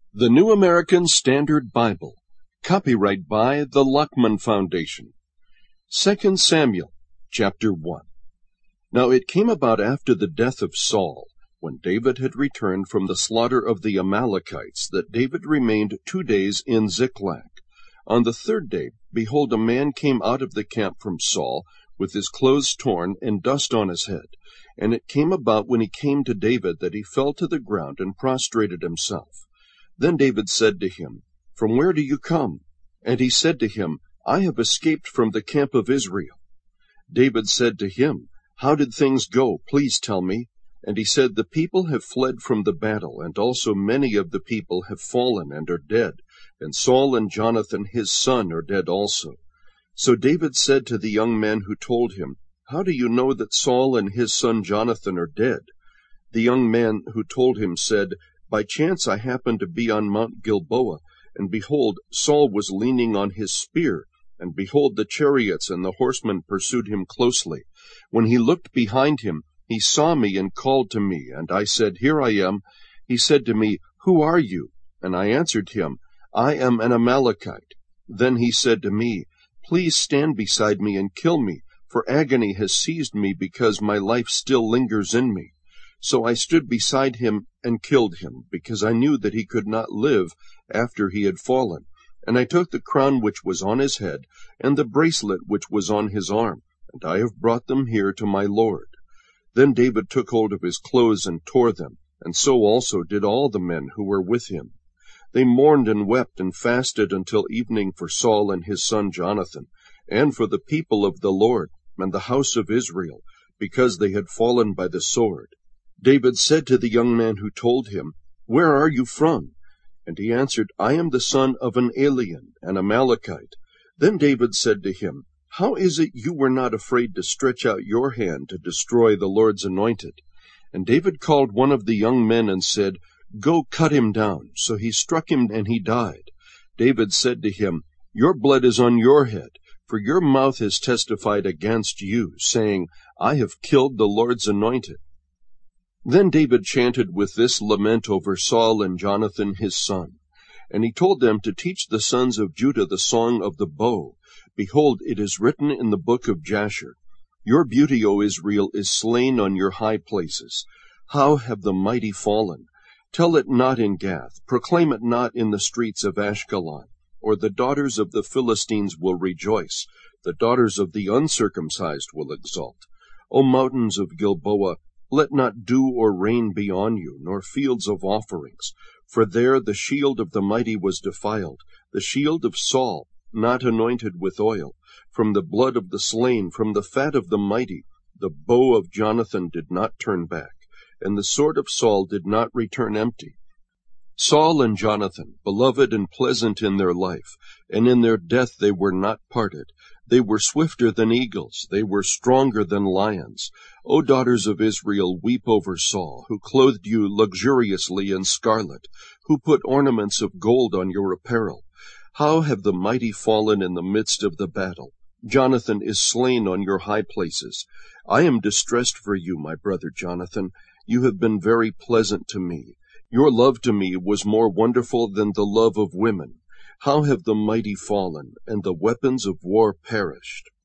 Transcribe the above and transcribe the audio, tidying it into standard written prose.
The New American Standard Bible. Copyright by the Luckman Foundation. 2 Samuel, chapter 1. Now it came about after the death of Saul, when David had returned from the slaughter of the Amalekites, that David remained 2 days in Ziklag. On the third day, behold, a man came out of the camp from Saul, with his clothes torn and dust on his head. And it came about when he came to David that he fell to the ground and prostrated himself. Then David said to him, From where do you come? And he said to him, I have escaped from the camp of Israel. David said to him, How did things go? Please tell me. And he said, The people have fled from the battle, and also many of the people have fallen and are dead, and Saul and Jonathan his son are dead also. So David said to the young man who told him, How do you know that Saul and his son Jonathan are dead? The young man who told him said, By chance I happened to be on Mount Gilboa, and behold, Saul was leaning on his spear, and behold, the chariots and the horsemen pursued him closely. When he looked behind him, he saw me and called to me, and I said, Here I am. He said to me, Who are you? And I answered him, I am an Amalekite. Then he said to me, Please stand beside me and kill me, for agony has seized me because my life still lingers in me. So I stood beside him and killed him, because I knew that he could not live after he had fallen. And I took the crown which was on his head, and the bracelet which was on his arm, and I have brought them here to my lord. Then David took hold of his clothes and tore them, and so also did all the men who were with him. They mourned and wept and fasted until evening for Saul and his son Jonathan, and for the people of the Lord, and the house of Israel, because they had fallen by the sword. David said to the young man who told him, Where are you from? And he answered, I am the son of an alien, an Amalekite. Then David said to him, How is it you were not afraid to stretch out your hand to destroy the Lord's anointed? And David called one of the young men and said, Go cut him down. So he struck him and he died. David said to him, Your blood is on your head, for your mouth has testified against you, saying, I have killed the Lord's anointed. Then David chanted with this lament over Saul and Jonathan his son. And he told them to teach the sons of Judah the song of the bow. Behold, it is written in the book of Jasher, Your beauty, O Israel, is slain on your high places. How have the mighty fallen? Tell it not in Gath, proclaim it not in the streets of Ashkelon, or the daughters of the Philistines will rejoice, the daughters of the uncircumcised will exult. O mountains of Gilboa, let not dew or rain be on you, nor fields of offerings. For there the shield of the mighty was defiled, the shield of Saul, not anointed with oil. From the blood of the slain, from the fat of the mighty, the bow of Jonathan did not turn back, and the sword of Saul did not return empty. Saul and Jonathan, beloved and pleasant in their life, and in their death they were not parted. They were swifter than eagles, they were stronger than lions. O daughters of Israel, weep over Saul, who clothed you luxuriously in scarlet, who put ornaments of gold on your apparel. How have the mighty fallen in the midst of the battle? Jonathan is slain on your high places. I am distressed for you, my brother Jonathan. You have been very pleasant to me. Your love to me was more wonderful than the love of women. How have the mighty fallen, and the weapons of war perished?